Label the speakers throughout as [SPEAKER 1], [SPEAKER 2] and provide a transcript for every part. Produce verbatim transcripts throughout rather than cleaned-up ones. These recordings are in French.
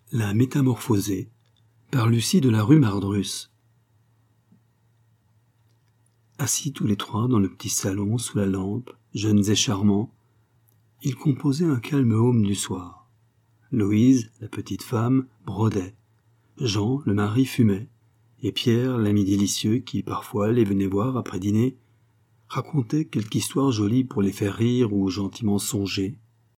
[SPEAKER 1] La Métamorphosée par Lucie de la rue Mardrus. Assis tous les trois dans le petit salon sous la lampe, jeunes et charmants, ils composaient un calme haume du soir. Louise, la petite femme, brodait. Jean, le mari, fumait. Et Pierre, l'ami délicieux qui parfois les venait voir après dîner, racontait quelque histoire jolie pour les faire rire ou gentiment songer.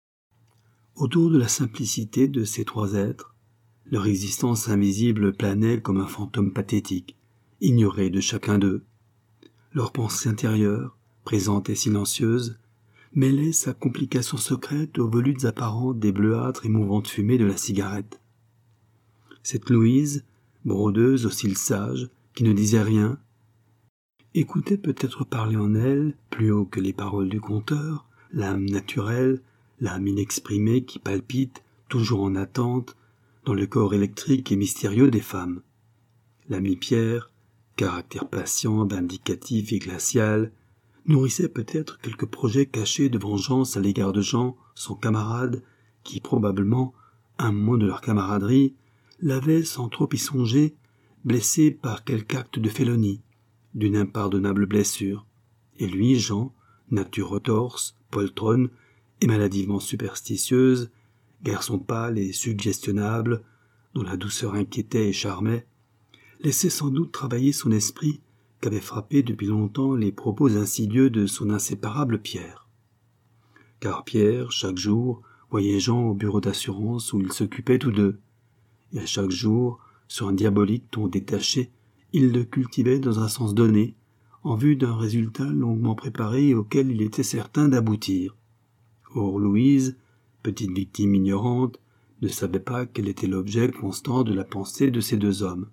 [SPEAKER 1] Autour de la simplicité de ces trois êtres, leur existence invisible planait comme un fantôme pathétique, ignoré de chacun d'eux. Leur pensée intérieure, présente et silencieuse, mêlait sa complication secrète aux volutes apparentes des bleuâtres et mouvantes fumées de la cigarette. Cette Louise, brodeuse aux cils sages, qui ne disait rien, écoutait peut-être parler en elle, plus haut que les paroles du conteur, l'âme naturelle, l'âme inexprimée qui palpite, toujours en attente, dans le corps électrique et mystérieux des femmes. L'ami Pierre, caractère patient, vindicatif et glacial, nourrissait peut-être quelques projets cachés de vengeance à l'égard de Jean, son camarade, qui probablement, un moment de leur camaraderie, l'avait, sans trop y songer, blessé par quelque acte de félonie, d'une impardonnable blessure. Et lui, Jean, nature retorse, poltronne et maladivement superstitieuse, garçon pâle et suggestionnable, dont la douceur inquiétait et charmait, laissait sans doute travailler son esprit qu'avaient frappé depuis longtemps les propos insidieux de son inséparable Pierre. Car Pierre, chaque jour, voyait Jean au bureau d'assurance où ils s'occupaient tous deux, et à chaque jour, sur un diabolique ton détaché, il le cultivait dans un sens donné, en vue d'un résultat longuement préparé et auquel il était certain d'aboutir. Or Louise, petite victime ignorante, ne savait pas quel était l'objet constant de la pensée de ces deux hommes.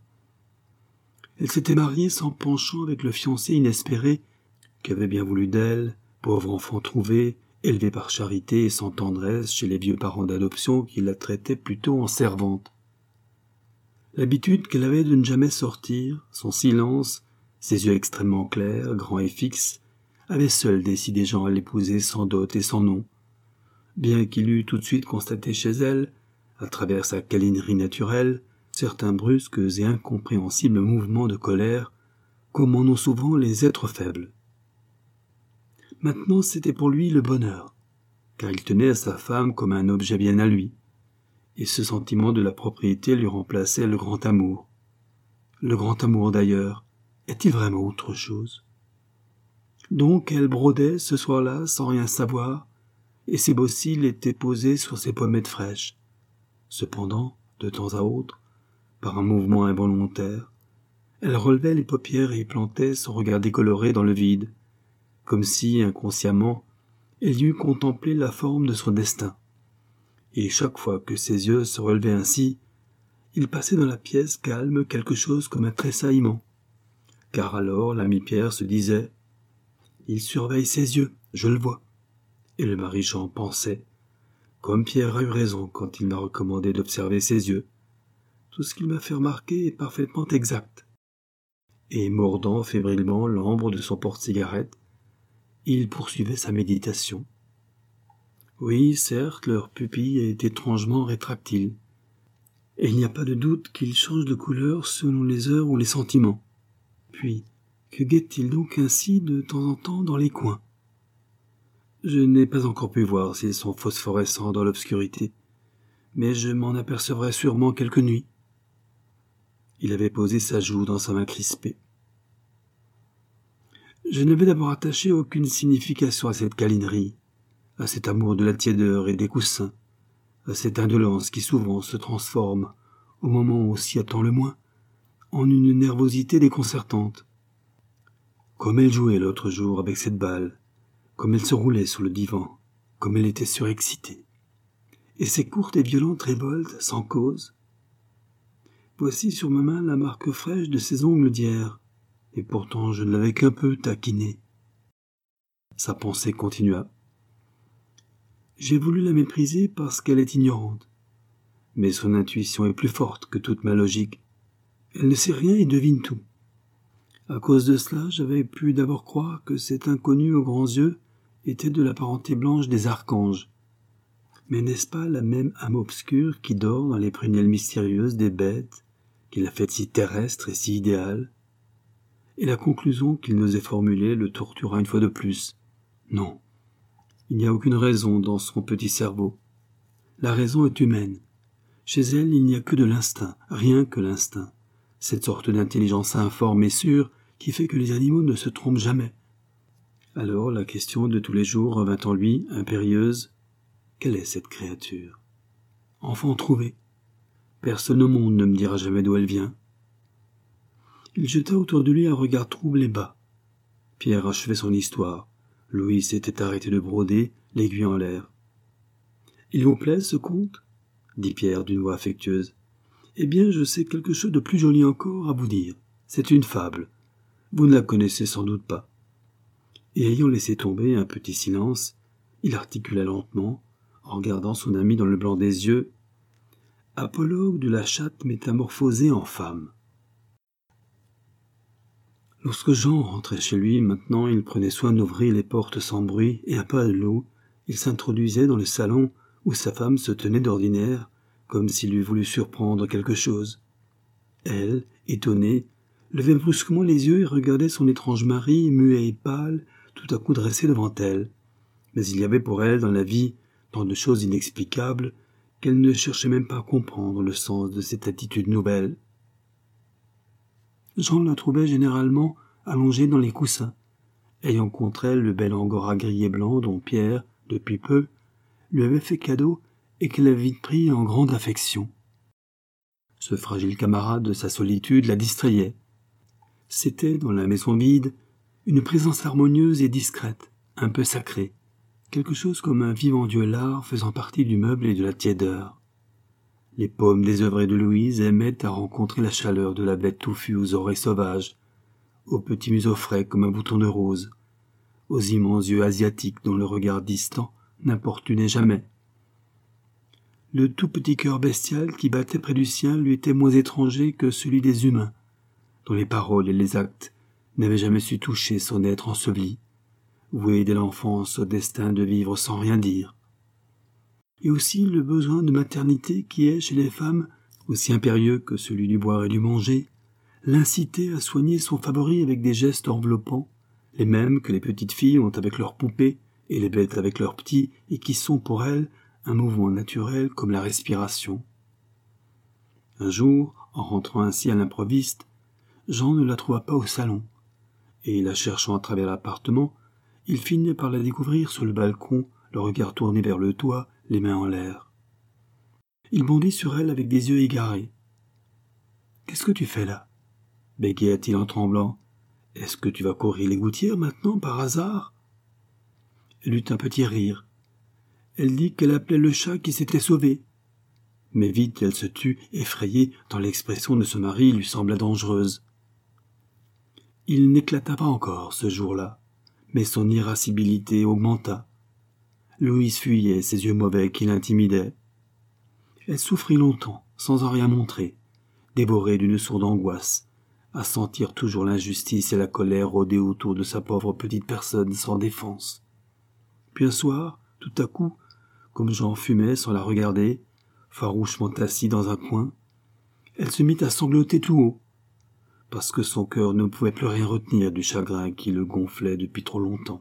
[SPEAKER 1] Elle s'était mariée sans penchant avec le fiancé inespéré qu'avait bien voulu d'elle, pauvre enfant trouvé, élevé par charité et sans tendresse chez les vieux parents d'adoption qui la traitaient plutôt en servante. L'habitude qu'elle avait de ne jamais sortir, son silence, ses yeux extrêmement clairs, grands et fixes, avaient seuls décidé Jean à l'épouser sans dot et sans nom, bien qu'il eût tout de suite constaté chez elle, à travers sa câlinerie naturelle, certains brusques et incompréhensibles mouvements de colère, comme en ont souvent les êtres faibles. Maintenant c'était pour lui le bonheur, car il tenait à sa femme comme un objet bien à lui, et ce sentiment de la propriété lui remplaçait le grand amour. Le grand amour d'ailleurs, est-il vraiment autre chose? Donc elle brodait ce soir-là sans rien savoir, et ses beaux cils étaient posés sur ses pommettes fraîches. Cependant, de temps à autre, par un mouvement involontaire, elle relevait les paupières et plantait son regard décoloré dans le vide, comme si, inconsciemment, elle y eût contemplé la forme de son destin. Et chaque fois que ses yeux se relevaient ainsi, il passait dans la pièce calme quelque chose comme un tressaillement, car alors l'ami Pierre se disait « Il surveille ses yeux, je le vois ». Et le mari Jean pensait, comme Pierre a eu raison quand il m'a recommandé d'observer ses yeux. Tout ce qu'il m'a fait remarquer est parfaitement exact. Et mordant fébrilement l'ambre de son porte-cigarette, il poursuivait sa méditation. Oui, certes, leur pupille est étrangement rétractile, et il n'y a pas de doute qu'il change de couleur selon les heures ou les sentiments. Puis, que guette-t-il donc ainsi de temps en temps dans les coins? Je n'ai pas encore pu voir s'ils sont phosphorescents dans l'obscurité, mais je m'en apercevrai sûrement quelque nuit. Il avait posé sa joue dans sa main crispée. Je n'avais d'abord attaché aucune signification à cette câlinerie, à cet amour de la tiédeur et des coussins, à cette indolence qui souvent se transforme, au moment où on s'y attend le moins, en une nervosité déconcertante. Comme elle jouait l'autre jour avec cette balle, comme elle se roulait sur le divan, comme elle était surexcitée. Et ces courtes et violentes révoltes, sans cause. Voici sur ma main la marque fraîche de ses ongles d'hier, et pourtant je ne l'avais qu'un peu taquinée. Sa pensée continua. J'ai voulu la mépriser parce qu'elle est ignorante, mais son intuition est plus forte que toute ma logique. Elle ne sait rien et devine tout. À cause de cela, j'avais pu d'abord croire que cet inconnu aux grands yeux était de la parenté blanche des archanges. Mais n'est-ce pas la même âme obscure qui dort dans les prunelles mystérieuses des bêtes, qui l'a faite si terrestre et si idéale? Et la conclusion qu'il n'osait formuler le tortura une fois de plus. Non, il n'y a aucune raison dans son petit cerveau. La raison est humaine. Chez elle, il n'y a que de l'instinct, rien que l'instinct. Cette sorte d'intelligence informe et sûre qui fait que les animaux ne se trompent jamais. Alors la question de tous les jours revint en lui, impérieuse. Quelle est cette créature? Enfant trouvé. Personne au monde ne me dira jamais d'où elle vient. Il jeta autour de lui un regard trouble et bas. Pierre achevait son histoire. Louis s'était arrêté de broder, l'aiguille en l'air. « Il vous plaît, ce conte ?» dit Pierre d'une voix affectueuse. « Eh bien, je sais quelque chose de plus joli encore à vous dire. C'est une fable. Vous ne la connaissez sans doute pas. » Et ayant laissé tomber un petit silence, il articula lentement, en regardant son ami dans le blanc des yeux, « Apologue de la chatte métamorphosée en femme. » Lorsque Jean rentrait chez lui, maintenant, il prenait soin d'ouvrir les portes sans bruit, et à pas de loup, il s'introduisait dans le salon où sa femme se tenait d'ordinaire, comme s'il eût voulu surprendre quelque chose. Elle, étonnée, levait brusquement les yeux et regardait son étrange mari, muet et pâle, tout à coup dressé devant elle. Mais il y avait pour elle, dans la vie, tant de choses inexplicables, qu'elle ne cherchait même pas à comprendre le sens de cette attitude nouvelle. Jean la trouvait généralement allongée dans les coussins, ayant contre elle le bel angora gris et blanc dont Pierre, depuis peu, lui avait fait cadeau et qu'elle avait vite pris en grande affection. Ce fragile camarade de sa solitude la distrayait. C'était, dans la maison vide, une présence harmonieuse et discrète, un peu sacrée, quelque chose comme un vivant dieu lard faisant partie du meuble et de la tiédeur. Les paumes désœuvrées de Louise aimaient à rencontrer la chaleur de la bête touffue aux oreilles sauvages, aux petits museaux frais comme un bouton de rose, aux immenses yeux asiatiques dont le regard distant n'importunait jamais. Le tout petit cœur bestial qui battait près du sien lui était moins étranger que celui des humains, dont les paroles et les actes n'avaient jamais su toucher son être enseveli, voué dès l'enfance au destin de vivre sans rien dire. Et aussi le besoin de maternité qui est, chez les femmes, aussi impérieux que celui du boire et du manger, l'incitait à soigner son favori avec des gestes enveloppants, les mêmes que les petites filles ont avec leurs poupées et les bêtes avec leurs petits, et qui sont pour elles un mouvement naturel comme la respiration. Un jour, en rentrant ainsi à l'improviste, Jean ne la trouva pas au salon, et la cherchant à travers l'appartement, il finit par la découvrir sur le balcon, le regard tourné vers le toit, les mains en l'air. Il bondit sur elle avec des yeux égarés. « Qu'est-ce que tu fais là ?» bégaya-t-il en tremblant. « Est-ce que tu vas courir les gouttières maintenant, par hasard ?» Elle eut un petit rire. Elle dit qu'elle appelait le chat qui s'était sauvé. Mais vite elle se tut, effrayée, tant l'expression de son mari lui sembla dangereuse. Il n'éclata pas encore ce jour-là, mais son irascibilité augmenta. Louise fuyait ses yeux mauvais qui l'intimidaient. Elle souffrit longtemps, sans en rien montrer, dévorée d'une sourde angoisse, à sentir toujours l'injustice et la colère rôder autour de sa pauvre petite personne sans défense. Puis un soir, tout à coup, comme Jean fumait sans la regarder, farouchement assis dans un coin, elle se mit à sangloter tout haut, parce que son cœur ne pouvait plus rien retenir du chagrin qui le gonflait depuis trop longtemps.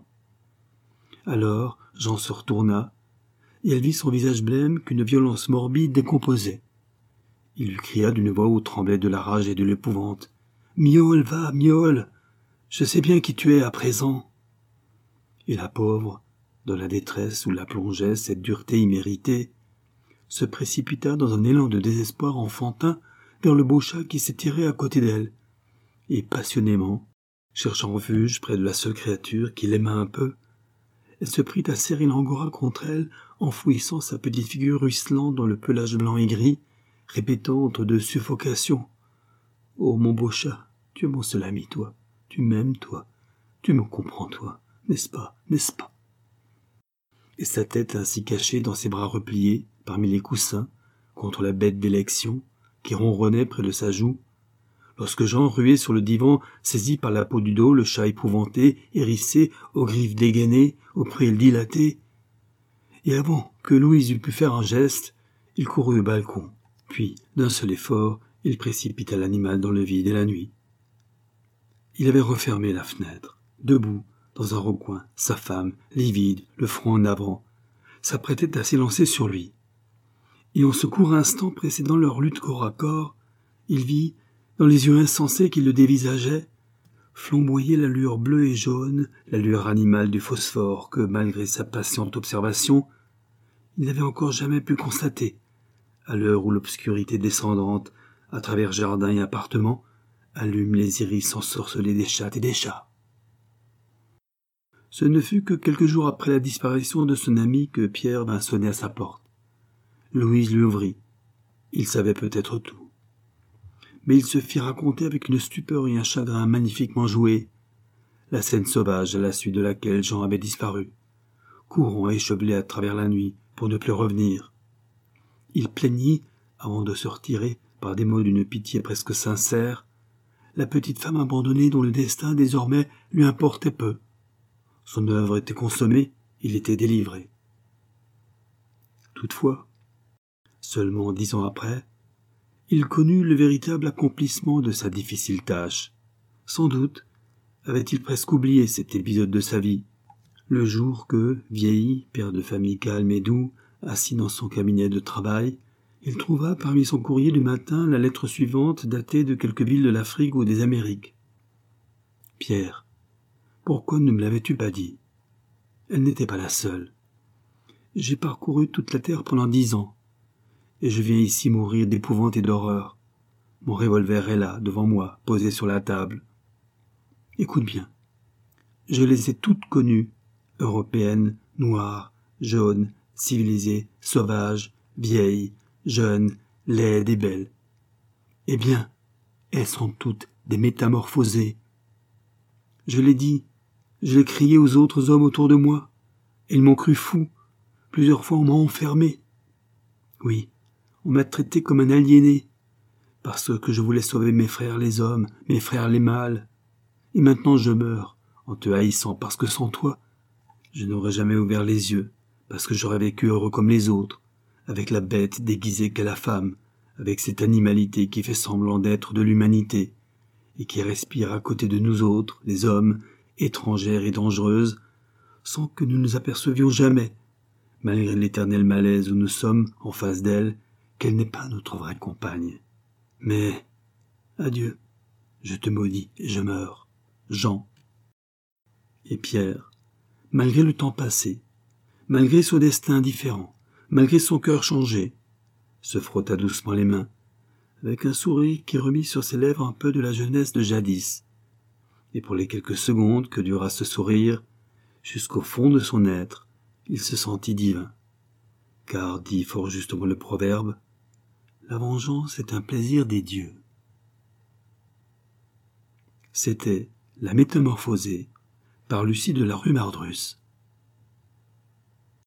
[SPEAKER 1] Alors Jean se retourna, et elle vit son visage blême qu'une violence morbide décomposait. Il lui cria d'une voix où tremblait de la rage et de l'épouvante. « Miaule, va, miaule, je sais bien qui tu es à présent. » Et la pauvre, dans la détresse où la plongeait cette dureté imméritée, se précipita dans un élan de désespoir enfantin vers le beau chat qui s'étirait à côté d'elle, et passionnément, cherchant refuge près de la seule créature qui l'aima un peu, elle se prit à serrer l'angora contre elle, enfouissant sa petite figure ruisselante dans le pelage blanc et gris, répétant entre deux suffocations. « Oh, mon beau chat, tu es mon seul ami, toi. Tu m'aimes, toi. Tu me comprends, toi. N'est-ce pas, n'est-ce pas ?» Et sa tête ainsi cachée dans ses bras repliés, parmi les coussins, contre la bête d'élection, qui ronronnait près de sa joue, lorsque Jean, rué sur le divan, saisit par la peau du dos le chat épouvanté, hérissé, aux griffes dégainées, aux prils dilatés, et avant que Louise eût pu faire un geste, il courut au balcon, puis, d'un seul effort, il précipita l'animal dans le vide et la nuit. Il avait refermé la fenêtre, debout, dans un recoin, sa femme, livide, le front en avant, s'apprêtait à s'élancer sur lui. Et en ce court instant précédant leur lutte corps à corps, il vit, dans les yeux insensés qui le dévisageaient, flamboyer la lueur bleue et jaune, la lueur animale du phosphore que, malgré sa patiente observation, il n'avait encore jamais pu constater, à l'heure où l'obscurité descendante, à travers jardin et appartement, allume les iris ensorcelés des chattes et des chats. Ce ne fut que quelques jours après la disparition de son ami que Pierre vint sonner à sa porte. Louise lui ouvrit. Il savait peut-être tout. Mais il se fit raconter avec une stupeur et un chagrin magnifiquement joués la scène sauvage à la suite de laquelle Jean avait disparu, courant échevelé à travers la nuit pour ne plus revenir. Il plaignit, avant de se retirer, par des mots d'une pitié presque sincère, la petite femme abandonnée dont le destin désormais lui importait peu. Son œuvre était consommée, il était délivré. Toutefois, seulement dix ans après, il connut le véritable accomplissement de sa difficile tâche. Sans doute avait-il presque oublié cet épisode de sa vie, le jour que, vieilli, père de famille calme et doux, assis dans son cabinet de travail, il trouva parmi son courrier du matin la lettre suivante datée de quelque ville de l'Afrique ou des Amériques. « Pierre, pourquoi ne me l'avais-tu pas dit ? Elle n'était pas la seule. J'ai parcouru toute la terre pendant dix ans, et je viens ici mourir d'épouvante et d'horreur. Mon revolver est là, devant moi, posé sur la table. Écoute bien. Je les ai toutes connues, européennes, noires, jaunes, civilisées, sauvages, vieilles, jeunes, laides et belles. Eh bien, elles sont toutes des métamorphosées. Je l'ai dit, je l'ai crié aux autres hommes autour de moi. Ils m'ont cru fou. Plusieurs fois on m'a enfermé. Oui, on m'a traité comme un aliéné, parce que je voulais sauver mes frères les hommes, mes frères les mâles. Et maintenant je meurs, en te haïssant, parce que sans toi, je n'aurais jamais ouvert les yeux, parce que j'aurais vécu heureux comme les autres, avec la bête déguisée qu'est la femme, avec cette animalité qui fait semblant d'être de l'humanité, et qui respire à côté de nous autres, les hommes, étrangères et dangereuses, sans que nous nous apercevions jamais, malgré l'éternel malaise où nous sommes en face d'elle, qu'elle n'est pas notre vraie compagne. Mais, adieu, je te maudis et je meurs. Jean. Et Pierre, malgré le temps passé, malgré son destin différent, malgré son cœur changé, se frotta doucement les mains, avec un sourire qui remit sur ses lèvres un peu de la jeunesse de jadis. Et pour les quelques secondes que dura ce sourire, jusqu'au fond de son être, il se sentit divin. Car, dit fort justement le proverbe, la vengeance est un plaisir des dieux. C'était La Métamorphosée, par Lucie de la Rue Mardrus.